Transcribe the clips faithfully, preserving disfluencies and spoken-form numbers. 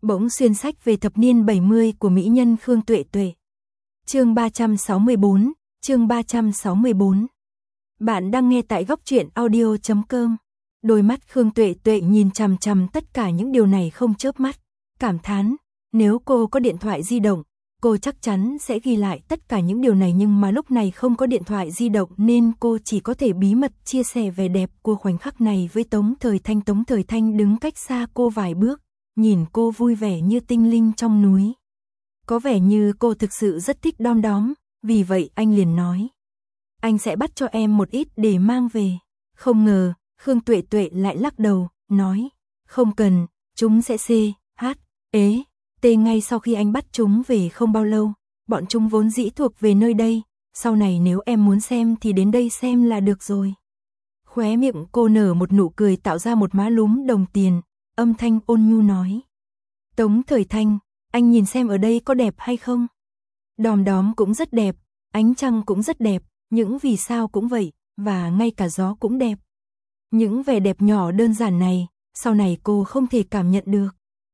Bỗng xuyên sách về thập niên bảy mươi của mỹ nhân Khương Tuệ Tuệ. Chương ba trăm sáu mươi bốn, chương ba trăm sáu mươi bốn. Bạn đang nghe tại góc truyện audio chấm com. Đôi mắt Khương Tuệ Tuệ nhìn chằm chằm tất cả những điều này không chớp mắt, cảm thán, nếu cô có điện thoại di động, cô chắc chắn sẽ ghi lại tất cả những điều này, nhưng mà lúc này không có điện thoại di động nên cô chỉ có thể bí mật chia sẻ vẻ đẹp của khoảnh khắc này với Tống Thời Thanh. Tống Thời Thanh đứng cách xa cô vài bước, nhìn cô vui vẻ như tinh linh trong núi. Có vẻ như cô thực sự rất thích đom đóm, vì vậy anh liền nói: anh sẽ bắt cho em một ít để mang về. Không ngờ, Khương Tuệ Tuệ lại lắc đầu, nói: không cần, chúng sẽ xê, hát, ế, tê ngay sau khi anh bắt chúng về không bao lâu. Bọn chúng vốn dĩ thuộc về nơi đây, sau này nếu em muốn xem thì đến đây xem là được rồi. Khóe miệng cô nở một nụ cười tạo ra một má lúm đồng tiền, âm thanh ôn nhu nói: Tống Thời Thanh, anh nhìn xem ở đây có đẹp hay không? Đom đóm cũng rất đẹp, ánh trăng cũng rất đẹp, những vì sao cũng vậy, và ngay cả gió cũng đẹp. Những vẻ đẹp nhỏ đơn giản này, sau này cô không thể cảm nhận được.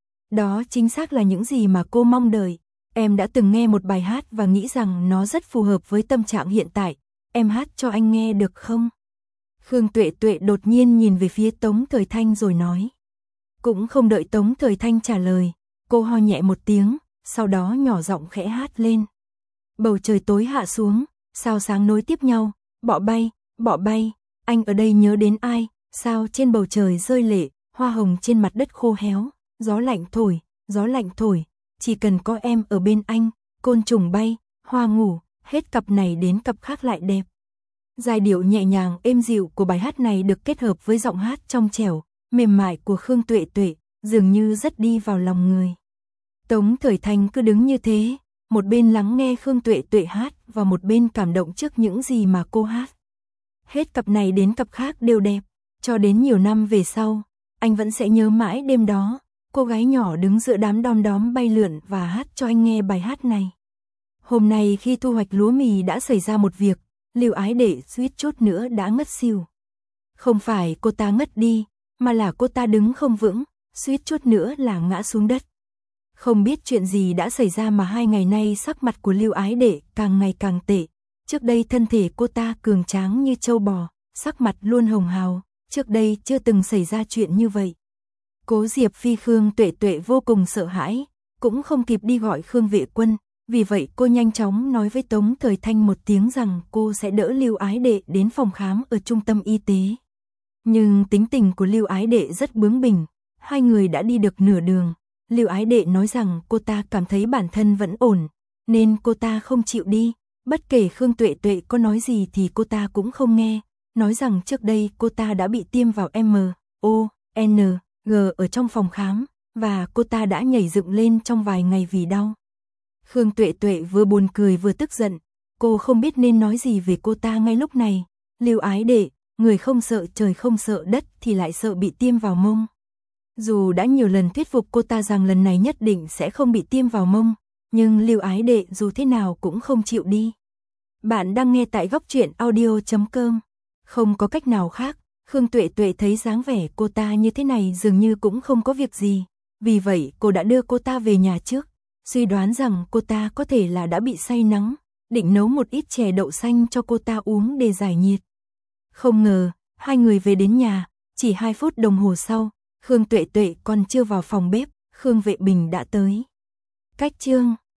Đó chính xác là những gì mà cô mong đợi. Em đã từng nghe một bài hát và nghĩ rằng nó rất phù hợp với tâm trạng hiện tại. Em hát cho anh nghe được không? Khương Tuệ Tuệ đột nhiên nhìn về phía Tống Thời Thanh rồi nói. Cũng không đợi Tống Thời Thanh trả lời, cô ho nhẹ một tiếng, sau đó nhỏ giọng khẽ hát lên. Bầu trời tối hạ xuống, sao sáng nối tiếp nhau, bọ bay, bọ bay, anh ở đây nhớ đến ai? Sao trên bầu trời rơi lệ, hoa hồng trên mặt đất khô héo, gió lạnh thổi, gió lạnh thổi, chỉ cần có em ở bên anh, côn trùng bay, hoa ngủ, hết cặp này đến cặp khác lại đẹp. Giai điệu nhẹ nhàng êm dịu của bài hát này được kết hợp với giọng hát trong trẻo, mềm mại của Khương Tuệ Tuệ, dường như rất đi vào lòng người. Tống Thời Thanh cứ đứng như thế, một bên lắng nghe Khương Tuệ Tuệ hát và một bên cảm động trước những gì mà cô hát. Hết cặp này đến cặp khác đều đẹp, cho đến nhiều năm về sau, anh vẫn sẽ nhớ mãi đêm đó, cô gái nhỏ đứng giữa đám đom đóm bay lượn và hát cho anh nghe bài hát này. Hôm nay khi thu hoạch lúa mì đã xảy ra một việc, Lưu Ái Đệ suýt chút nữa đã ngất xỉu. Không phải cô ta ngất đi, mà là cô ta đứng không vững, suýt chút nữa là ngã xuống đất. Không biết chuyện gì đã xảy ra mà hai ngày nay sắc mặt của Lưu Ái Đệ càng ngày càng tệ. Trước đây thân thể cô ta cường tráng như trâu bò, sắc mặt luôn hồng hào, trước đây chưa từng xảy ra chuyện như vậy. Cố Diệp Phi Khương Tuệ Tuệ vô cùng sợ hãi, cũng không kịp đi gọi Khương Vệ Quân, vì vậy cô nhanh chóng nói với Tống Thời Thanh một tiếng rằng cô sẽ đỡ Lưu Ái Đệ đến phòng khám ở trung tâm y tế. Nhưng tính tình của Lưu Ái Đệ rất bướng bỉnh, hai người đã đi được nửa đường, Lưu Ái Đệ nói rằng cô ta cảm thấy bản thân vẫn ổn, nên cô ta không chịu đi, bất kể Khương Tuệ Tuệ có nói gì thì cô ta cũng không nghe, nói rằng trước đây cô ta đã bị tiêm vào M, O, N, G ở trong phòng khám, và cô ta đã nhảy dựng lên trong vài ngày vì đau. Khương Tuệ Tuệ vừa buồn cười vừa tức giận, cô không biết nên nói gì về cô ta ngay lúc này. Lưu Ái Đệ, người không sợ trời không sợ đất thì lại sợ bị tiêm vào mông. Dù đã nhiều lần thuyết phục cô ta rằng lần này nhất định sẽ không bị tiêm vào mông, nhưng Lưu Ái Đệ dù thế nào cũng không chịu đi. Bạn đang nghe tại góc truyện audio chấm com. Không có cách nào khác, Khương Tuệ Tuệ thấy dáng vẻ cô ta như thế này dường như cũng không có việc gì. Vì vậy cô đã đưa cô ta về nhà trước, suy đoán rằng cô ta có thể là đã bị say nắng, định nấu một ít chè đậu xanh cho cô ta uống để giải nhiệt. Không ngờ, hai người về đến nhà, chỉ hai phút đồng hồ sau, Khương Tuệ Tuệ còn chưa vào phòng bếp, Khương Vệ Bình đã tới. Cách chương